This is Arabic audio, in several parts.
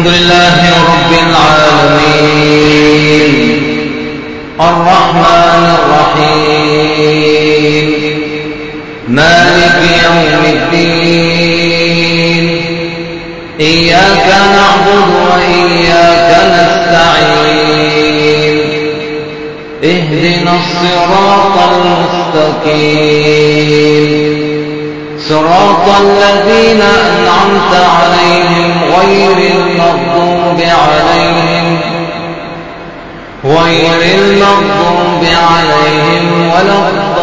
لله رب العالمين الرحمن الرحيم مالك يوم الدين إياك نعبد وإياك نستعين اهدنا الصراط المستقيم صراط الذين أنعمت عليهم غير المغضوب عليهم ولا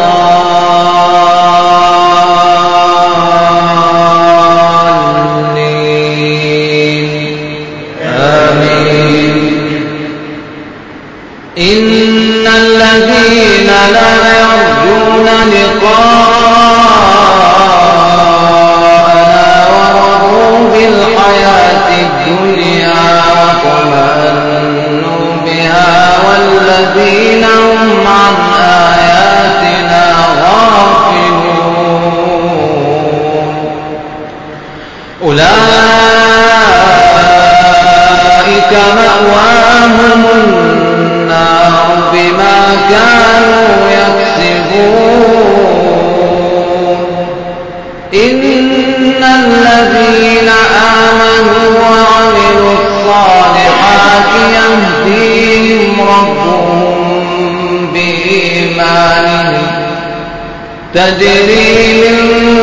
الضالين آمين. إن الذين لا يرجون لقاءنا ورضوا بالحياة الدنيا واطمأنوا بها والذين هم عن آياتنا غافلون أولئك مأواهم النار بما كانوا يكسبون. إن الذين آمنوا وعملوا الصالحات يهديهم ربهم بإيمانهم تجري من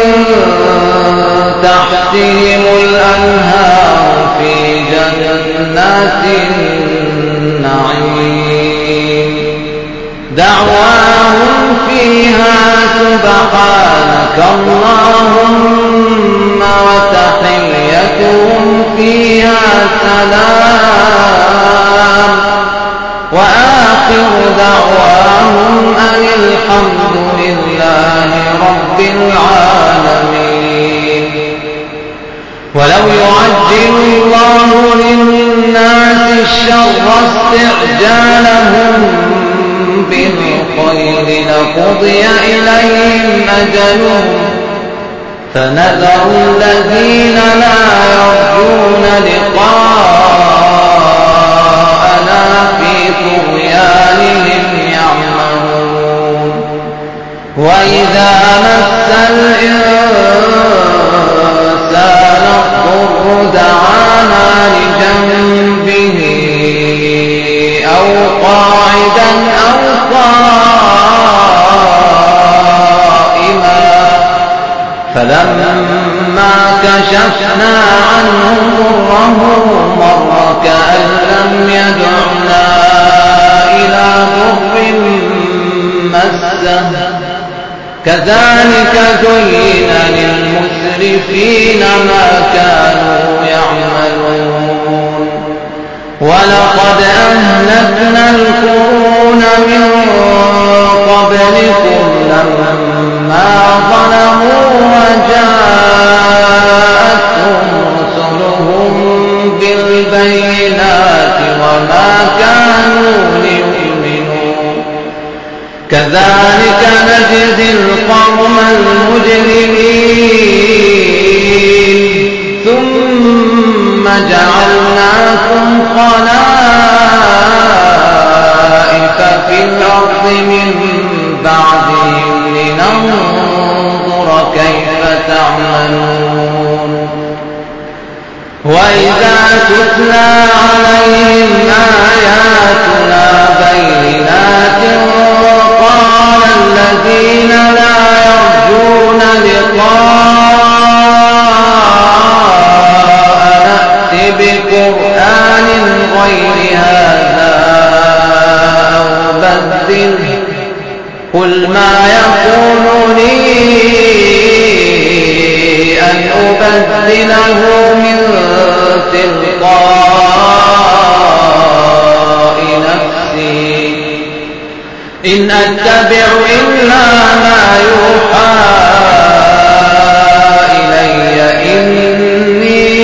تحتهم الأنهار في جنات النعيم دعواهم فيها سبحانك اللهم وتحيتهم فيها سلام وآخر دعواهم أن الحمد لله رب العالمين. ولو يعجل الله للناس الشر استعجالهم بالخير لقضي إليهم أجلهم فنذر الذين لا يرجون لقاءنا في طغيانهم يعمهون. وإذا مس الإنسان الضر دعانا لجنبه أو قاعدا أو قائما فلما كشفنا عنه ضره مر كأن لم يدعنا إلى ضر مسه كذلك زين للمسرفين ما كانوا يعملون. ولقد أهلكنا القرون من قبلكم لما ظلموا وجاءتهم رسلهم بالبينات وما كانوا ليؤمنوا كذلك نجزي القوم المجرمين. ثم جعلناكم خلائف في الأرض من بعدهم لننظر كيف تعملون. وإذا تتلى عليهم آياتنا بينات قال الذين لا يرجون لقاءنا ائت بقرآن غير هذا أو بدله قل ما يكون لي أن أبدله من تلقاء نفسي إن أتبع إلا ما يوحى إلي إني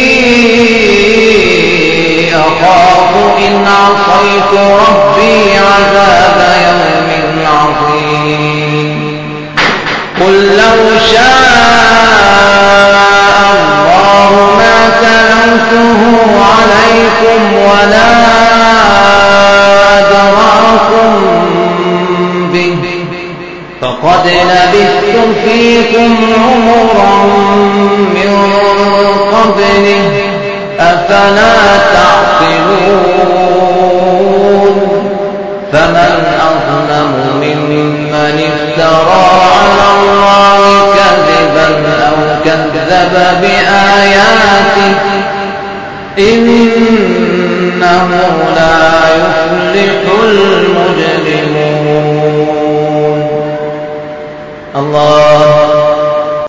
أخاف إن عصيت ربي عذاب يوم عظيم. قل لو شاء الله ما تلوته عليكم ولا أدراكم به فقد لبثت فيكم عمرا من قبله أفلا تعقلون فمن أظلم ممن افترى على الله كذبا أو كذب بآياته إنه لا يفلح المجرمون الله